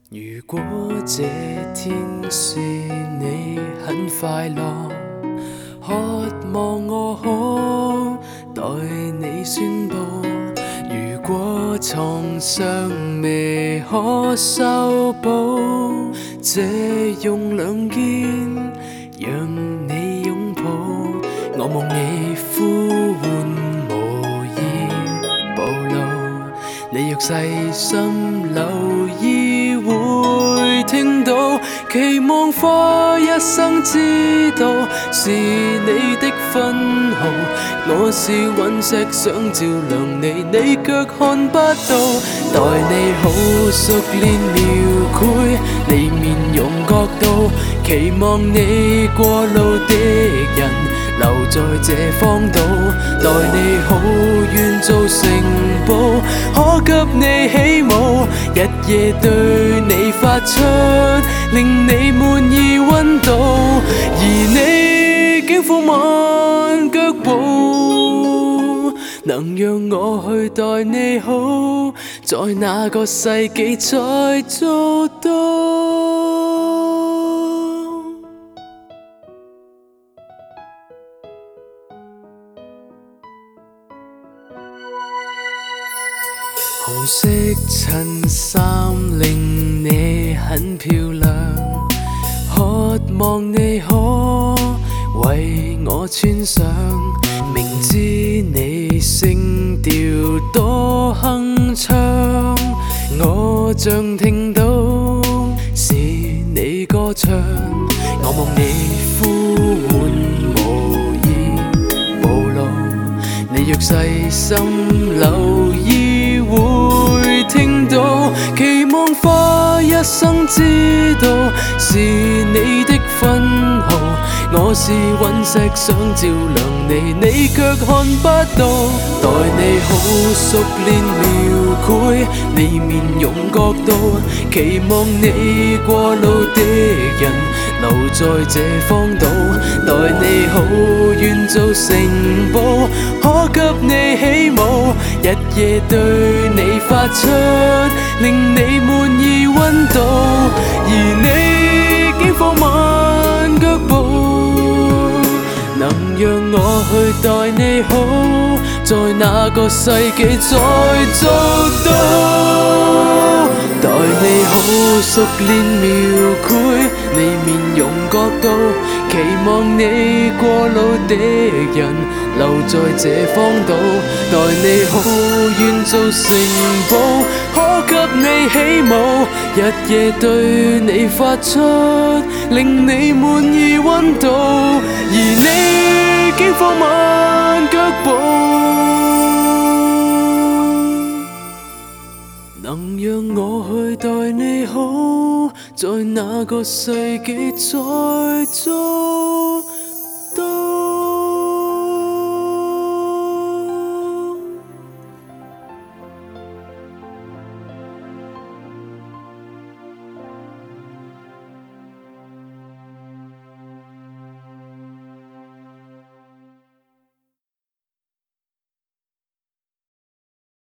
如果這天是你很快樂，渴望我可代你宣佈。如果創傷未可修補，這用兩肩讓你擁抱。我望你呼喚無意暴露，你若細心留意會聽到，期望花一生知道是你的分毫。我是隕石想照亮你，你卻看不到。待你好熟練描繪你面容角度，期望你過路的人留在這荒島。待你好願做城堡，可給你起舞，日夜對你發出令你滿意溫度。而你竟放慢腳步，能讓我去待你好，在哪個世紀才做到？紅色襯衫令你很漂亮，渴望你可為我穿上。明知你聲調多鏗鏘，我像聽到是你歌唱。我望你呼喚無意暴露，你若細心留意會聽到，期望花一生知道是你的分毫。我是隕石想照亮你，你卻看不到。待你好熟練描繪你面容角度，期望你過路的人留在這荒島。待你好願做城堡，可給你起舞，日夜對你發出令你滿意溫度。而你竟放慢腳步，能讓我去待你好，在哪個世紀才做到？待你好熟練描繪你面容角度，期望你過路的人留在這荒島。待你好願做城堡，可給你起舞，日夜對你發出令你滿意溫度。而你竟放慢腳步，能讓我去待你好，在哪個世紀才做